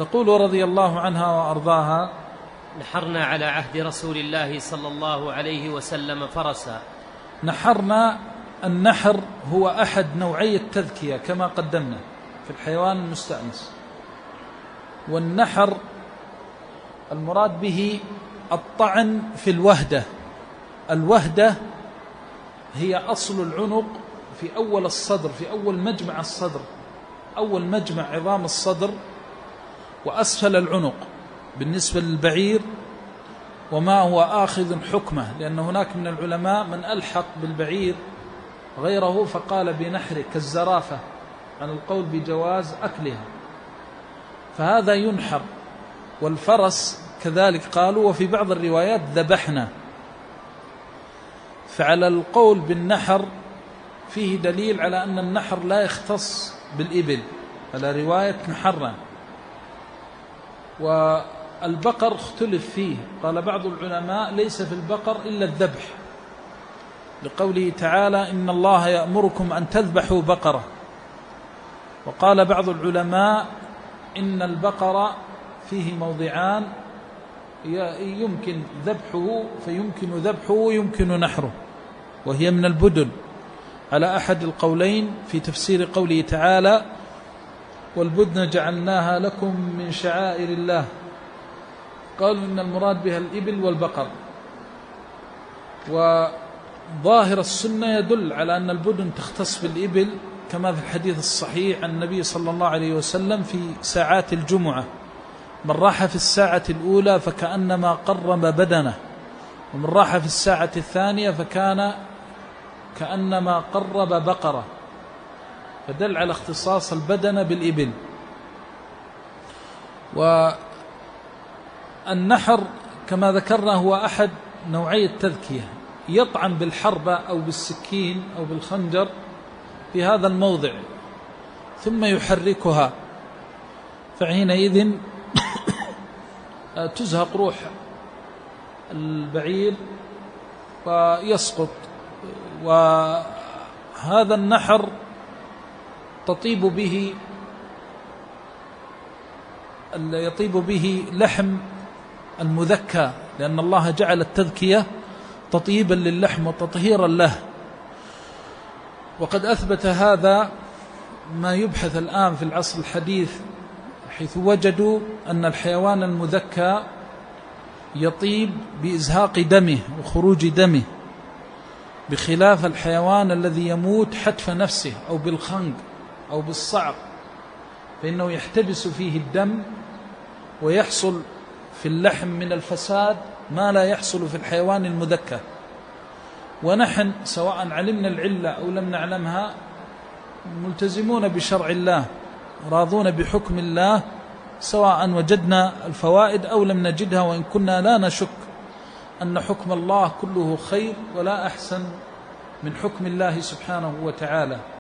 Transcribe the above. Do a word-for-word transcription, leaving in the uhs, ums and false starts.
تقول رضي الله عنها وأرضاها: نحرنا على عهد رسول الله صلى الله عليه وسلم فرسا. نحرنا، النحر هو أحد نوعي التذكية كما قدمنا في الحيوان المستأنس. والنحر المراد به الطعن في الوهدة. الوهدة هي أصل العنق في أول الصدر، في أول مجمع الصدر، أول مجمع عظام الصدر وأسفل العنق بالنسبة للبعير، وما هو آخذ حكمه، لأن هناك من العلماء من ألحق بالبعير غيره فقال بنحره كالزرافة عن القول بجواز أكلها، فهذا ينحر. والفرس كذلك قالوا، وفي بعض الروايات ذبحنا. فعلى القول بالنحر فيه دليل على أن النحر لا يختص بالإبل، على رواية نحرنا. والبقر اختلف فيه، قال بعض العلماء ليس في البقر إلا الذبح، لقوله تعالى: إن الله يأمركم أن تذبحوا بقرة. وقال بعض العلماء إن البقر فيه موضعان يمكن ذبحه، فيمكن ذبحه ويمكن نحره، وهي من البدن، على أحد القولين في تفسير قوله تعالى: والبدن جعلناها لكم من شعائر الله. قالوا إن المراد بها الإبل والبقر. وظاهر السنة يدل على أن البدن تختص بالإبل، كما في الحديث الصحيح عن النبي صلى الله عليه وسلم في ساعات الجمعة: من راح في الساعة الأولى فكأنما قرب بدنه، ومن راح في الساعة الثانية فكان كأنما قرب بقرة، فدل على اختصاص البدن بالإبل. والنحر كما ذكرنا هو أحد نوعي التذكية، يطعن بالحربة أو بالسكين أو بالخنجر في هذا الموضع ثم يحركها، فحينئذ تزهق روح البعير ويسقط. وهذا النحر تطيب به يطيب به لحم المذكى، لأن الله جعل التذكية تطيبا للحم وتطهيرا له. وقد أثبت هذا ما يبحث الآن في العصر الحديث، حيث وجدوا أن الحيوان المذكى يطيب بإزهاق دمه وخروج دمه، بخلاف الحيوان الذي يموت حتف نفسه أو بالخنق أو بالصعق، فإنه يحتبس فيه الدم ويحصل في اللحم من الفساد ما لا يحصل في الحيوان المذكى. ونحن سواء علمنا العلة أو لم نعلمها ملتزمون بشرع الله، راضون بحكم الله، سواء وجدنا الفوائد أو لم نجدها، وإن كنا لا نشك أن حكم الله كله خير ولا أحسن من حكم الله سبحانه وتعالى.